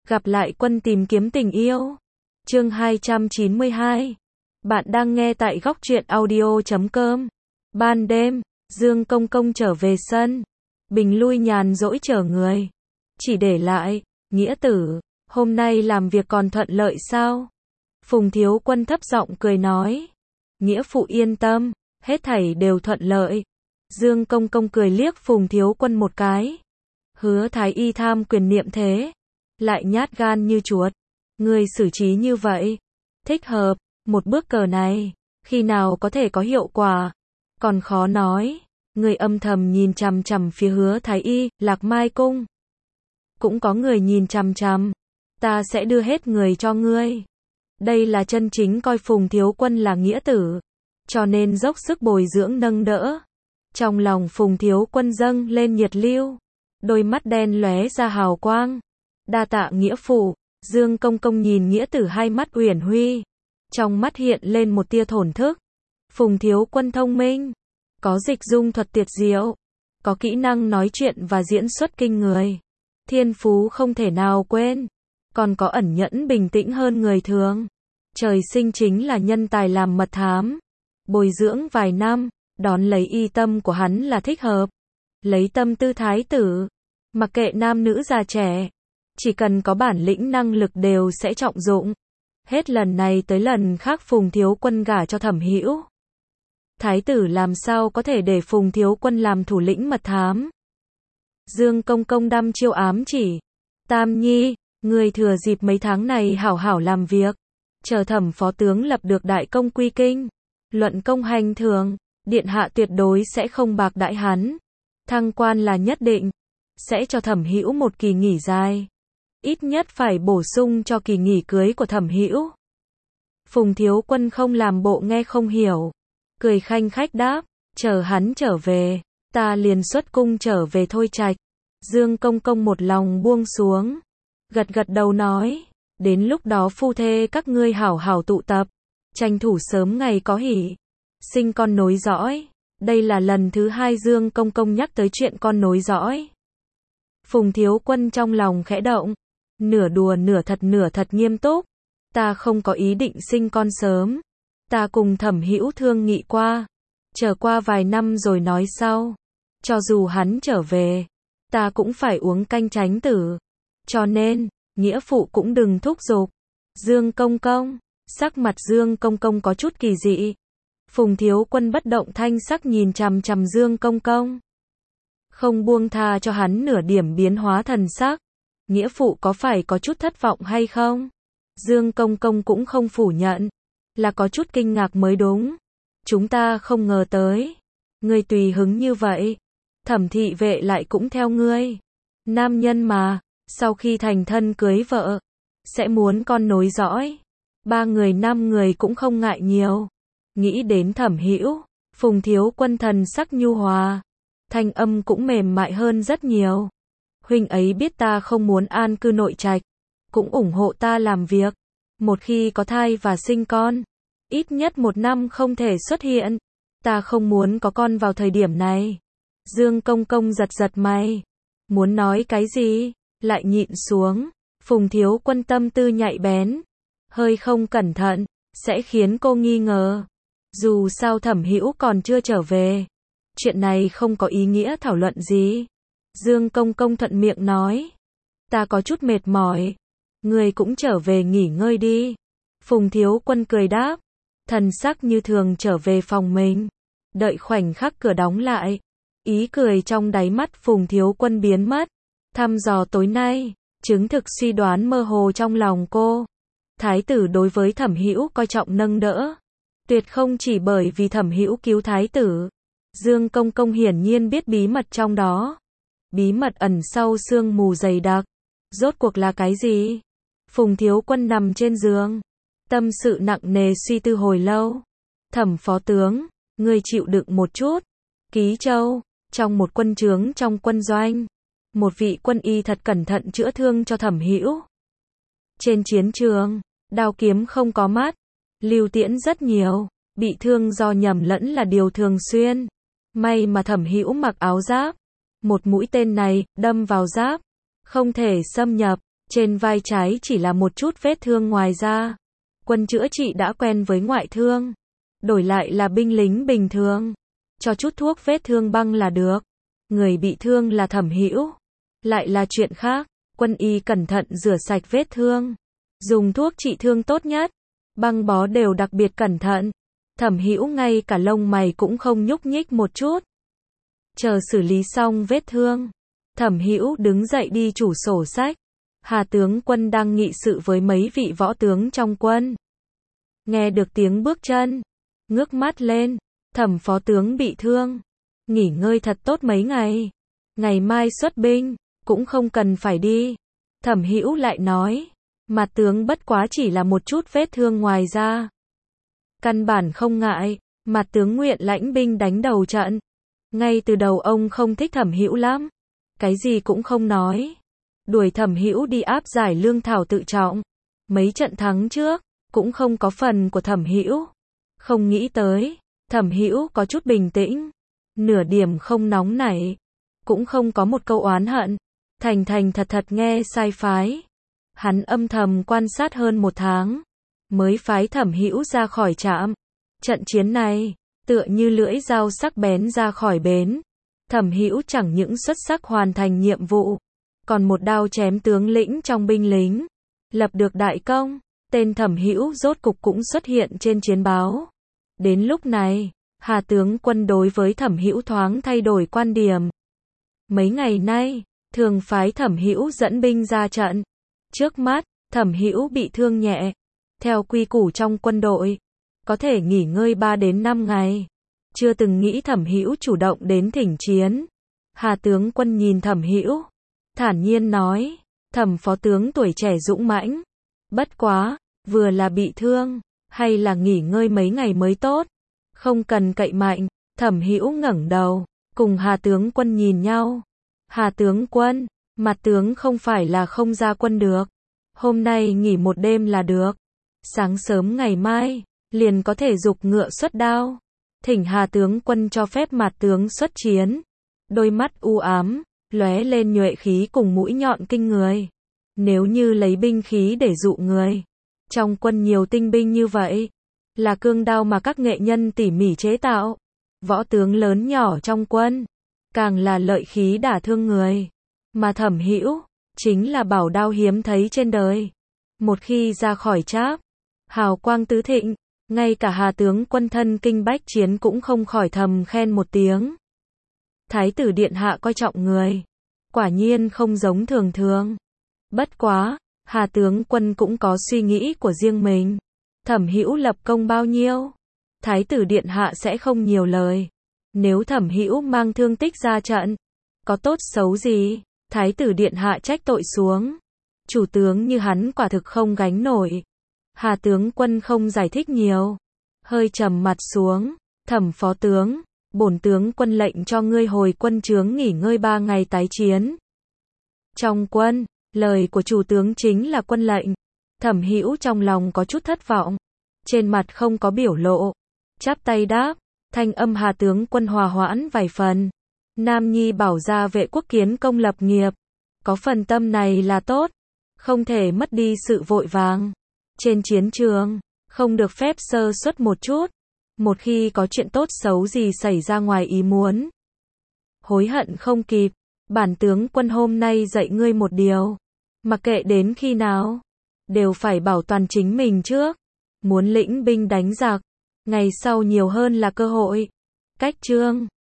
Gặp lại quân tìm kiếm tình yêu. Chương 292. Bạn đang nghe tại góc truyện audio.com. Ban đêm, Dương Công Công trở về sân. Bình lui nhàn rỗi chở người. Chỉ để lại, Nghĩa Tử, hôm nay làm việc còn thuận lợi sao? Phùng Thiếu Quân thấp giọng cười nói. Nghĩa phụ yên tâm, hết thảy đều thuận lợi. Dương Công Công cười liếc Phùng Thiếu Quân một cái. Hứa Thái Y tham quyền niệm thế, lại nhát gan như chuột. Người xử trí như vậy, thích hợp, một bước cờ này, khi nào có thể có hiệu quả, còn khó nói. Người âm thầm nhìn chằm chằm phía Hứa Thái Y, Lạc Mai Cung. Cũng có người nhìn chằm chằm, ta sẽ đưa hết người cho ngươi. Đây là chân chính coi Phùng Thiếu Quân là nghĩa tử, cho nên dốc sức bồi dưỡng nâng đỡ. Trong lòng Phùng Thiếu Quân dâng lên nhiệt lưu, đôi mắt đen lóe ra hào quang. Đa tạ nghĩa phụ. Dương Công Công nhìn nghĩa tử hai mắt uyển huy, trong mắt hiện lên một tia thổn thức. Phùng Thiếu Quân thông minh, có dịch dung thuật tuyệt diệu, có kỹ năng nói chuyện và diễn xuất kinh người, thiên phú không thể nào quên, còn có ẩn nhẫn bình tĩnh hơn người thường. Trời sinh chính là nhân tài làm mật thám, bồi dưỡng vài năm, đón lấy y tâm của hắn là thích hợp. Lấy tâm tư thái tử, mặc kệ nam nữ già trẻ, chỉ cần có bản lĩnh năng lực đều sẽ trọng dụng. Hết lần này tới lần khác Phùng Thiếu Quân gả cho Thẩm Hữu. Thái tử làm sao có thể để Phùng Thiếu Quân làm thủ lĩnh mật thám? Dương Công Công đăm chiêu ám chỉ. Tam Nhi, người thừa dịp mấy tháng này hảo hảo làm việc, chờ Thẩm phó tướng lập được đại công quy kinh, luận công hành thường, điện hạ tuyệt đối sẽ không bạc đãi hắn. Thăng quan là nhất định, sẽ cho Thẩm Hữu một kỳ nghỉ dài. Ít nhất phải bổ sung cho kỳ nghỉ cưới của Thẩm Hữu. Phùng Thiếu Quân không làm bộ nghe không hiểu, cười khanh khách đáp, chờ hắn trở về, ta liền xuất cung trở về thôi trạch. Dương Công Công một lòng buông xuống, gật gật đầu nói, đến lúc đó phu thê các ngươi hảo hảo tụ tập, tranh thủ sớm ngày có hỷ, sinh con nối dõi. Đây là lần thứ hai Dương Công Công nhắc tới chuyện con nối dõi. Phùng Thiếu Quân trong lòng khẽ động, nửa đùa nửa thật nghiêm túc. Ta không có ý định sinh con sớm. Ta cùng Thẩm Hữu thương nghị qua, chờ qua vài năm rồi nói sau. Cho dù hắn trở về, ta cũng phải uống canh tránh tử. Cho nên, nghĩa phụ cũng đừng thúc giục. Dương Công Công, sắc mặt Dương Công Công có chút kỳ dị. Phùng Thiếu Quân bất động thanh sắc nhìn chằm chằm Dương Công Công, không buông tha cho hắn nửa điểm biến hóa thần sắc. Nghĩa phụ có phải có chút thất vọng hay không? Dương Công Công cũng không phủ nhận, là có chút kinh ngạc mới đúng. Chúng ta không ngờ tới, ngươi tùy hứng như vậy, Thẩm thị vệ lại cũng theo ngươi. Nam nhân mà, sau khi thành thân cưới vợ, sẽ muốn con nối dõi. 3 người 5 người cũng không ngại nhiều. Nghĩ đến Thẩm Hữu, Phùng Thiếu Quân thần sắc nhu hòa, thanh âm cũng mềm mại hơn rất nhiều. Huynh ấy biết ta không muốn an cư nội trạch, cũng ủng hộ ta làm việc. Một khi có thai và sinh con, ít nhất 1 năm không thể xuất hiện. Ta không muốn có con vào thời điểm này. Dương Công Công giật giật mày, muốn nói cái gì, lại nhịn xuống. Phùng Thiếu Quân tâm tư nhạy bén, hơi không cẩn thận, sẽ khiến cô nghi ngờ. Dù sao Thẩm Hữu còn chưa trở về, chuyện này không có ý nghĩa thảo luận gì. Dương Công Công thuận miệng nói, ta có chút mệt mỏi, người cũng trở về nghỉ ngơi đi. Phùng Thiếu Quân cười đáp, thần sắc như thường trở về phòng mình. Đợi khoảnh khắc cửa đóng lại, ý cười trong đáy mắt Phùng Thiếu Quân biến mất. Thăm dò tối nay, chứng thực suy đoán mơ hồ trong lòng cô. Thái tử đối với Thẩm Hữu coi trọng nâng đỡ, tuyệt không chỉ bởi vì Thẩm Hữu cứu thái tử. Dương Công Công hiển nhiên biết bí mật trong đó. Bí mật ẩn sau sương mù dày đặc, rốt cuộc là cái gì? Phùng Thiếu Quân nằm trên giường, tâm sự nặng nề suy tư hồi lâu. Thẩm phó tướng, ngươi chịu đựng một chút. Ký Châu, trong một quân trướng trong quân doanh, một vị quân y thật cẩn thận chữa thương cho Thẩm Hữu. Trên chiến trường, đao kiếm không có mắt, lưu tiễn rất nhiều, bị thương do nhầm lẫn là điều thường xuyên. May mà Thẩm Hữu mặc áo giáp, một mũi tên này đâm vào giáp, không thể xâm nhập, Trên vai trái chỉ là một chút vết thương ngoài da. Quân chữa trị đã quen với ngoại thương. Đổi lại là binh lính bình thường. Cho chút thuốc vết thương băng là được. Người bị thương là Thẩm Hữu. Lại là chuyện khác. Quân y cẩn thận rửa sạch vết thương. Dùng thuốc trị thương tốt nhất. Băng bó đều đặc biệt cẩn thận. Thẩm Hữu ngay cả lông mày cũng không nhúc nhích một chút. Chờ xử lý xong vết thương. Thẩm Hữu đứng dậy đi chủ sổ sách. Hà tướng quân đang nghị sự với mấy vị võ tướng trong quân. Nghe được tiếng bước chân. Ngước mắt lên. Thẩm phó tướng bị thương. Nghỉ ngơi thật tốt mấy ngày. Ngày mai xuất binh. Cũng không cần phải đi. Thẩm Hữu lại nói. Mặt tướng bất quá chỉ là một chút vết thương ngoài da. Căn bản không ngại. Mặt tướng nguyện lãnh binh đánh đầu trận. Ngay từ đầu ông không thích Thẩm Hữu lắm. Cái gì cũng không nói. Đuổi Thẩm Hữu đi áp giải lương thảo tự trọng. Mấy trận thắng trước. Cũng không có phần của Thẩm Hữu. Không nghĩ tới. Thẩm Hữu có chút bình tĩnh. Nửa điểm không nóng nảy. Cũng không có một câu oán hận. Thành thành thật thật nghe sai phái. Hắn âm thầm quan sát hơn một tháng. Mới phái Thẩm Hữu ra khỏi trạm. Trận chiến này. Tựa như lưỡi dao sắc bén ra khỏi bến. Thẩm Hữu chẳng những xuất sắc hoàn thành nhiệm vụ. Còn một đao chém tướng lĩnh trong binh lính. Lập được đại công. Tên Thẩm Hữu rốt cục cũng xuất hiện trên chiến báo. Đến lúc này, Hà tướng quân đối với Thẩm Hữu thoáng thay đổi quan điểm. Mấy ngày nay, thường phái Thẩm Hữu dẫn binh ra trận. Trước mắt, Thẩm Hữu bị thương nhẹ. Theo quy củ trong quân đội, có thể nghỉ ngơi 3 đến 5 ngày. Chưa từng nghĩ Thẩm Hữu chủ động đến thỉnh chiến. Hà tướng quân nhìn Thẩm Hữu, thản nhiên nói, Thẩm phó tướng tuổi trẻ dũng mãnh. Bất quá, vừa là bị thương, hay là nghỉ ngơi mấy ngày mới tốt. Không cần cậy mạnh. Thẩm Hữu ngẩng đầu, cùng Hà tướng quân nhìn nhau. Hà tướng quân, mặt tướng không phải là không ra quân được. Hôm nay nghỉ một đêm là được. Sáng sớm ngày mai, liền có thể giục ngựa xuất đao. Thỉnh Hà tướng quân cho phép mặt tướng xuất chiến. Đôi mắt u ám, lóe lên nhuệ khí cùng mũi nhọn kinh người. Nếu như lấy binh khí để dụ người. Trong quân nhiều tinh binh như vậy. Là cương đao mà các nghệ nhân tỉ mỉ chế tạo. Võ tướng lớn nhỏ trong quân. Càng là lợi khí đả thương người. Mà Thẩm Hữu chính là bảo đao hiếm thấy trên đời. Một khi ra khỏi tráp, hào quang tứ thịnh. Ngay cả Hà tướng quân thân kinh bách chiến cũng không khỏi thầm khen một tiếng. Thái tử điện hạ coi trọng người. Quả nhiên không giống thường thường. Bất quá, Hà tướng quân cũng có suy nghĩ của riêng mình. Thẩm Hữu lập công bao nhiêu? Thái tử điện hạ sẽ không nhiều lời. Nếu Thẩm Hữu mang thương tích ra trận, có tốt xấu gì? Thái tử điện hạ trách tội xuống. Chủ tướng như hắn quả thực không gánh nổi. Hà tướng quân không giải thích nhiều. Hơi trầm mặt xuống. Thẩm phó tướng, bổn tướng quân lệnh cho ngươi hồi quân trướng nghỉ ngơi 3 ngày tái chiến. Trong quân, lời của chủ tướng chính là quân lệnh. Thẩm Hữu trong lòng có chút thất vọng. Trên mặt không có biểu lộ. Chắp tay đáp. Thanh âm Hà tướng quân hòa hoãn vài phần. Nam nhi bảo ra vệ quốc kiến công lập nghiệp. Có phần tâm này là tốt. Không thể mất đi sự vội vàng. Trên chiến trường, không được phép sơ suất một chút. Một khi có chuyện tốt xấu gì xảy ra ngoài ý muốn. Hối hận không kịp. Bản tướng quân hôm nay dạy ngươi một điều. Mặc kệ đến khi nào, đều phải bảo toàn chính mình trước. Muốn lĩnh binh đánh giặc, ngày sau nhiều hơn là cơ hội. Cách chương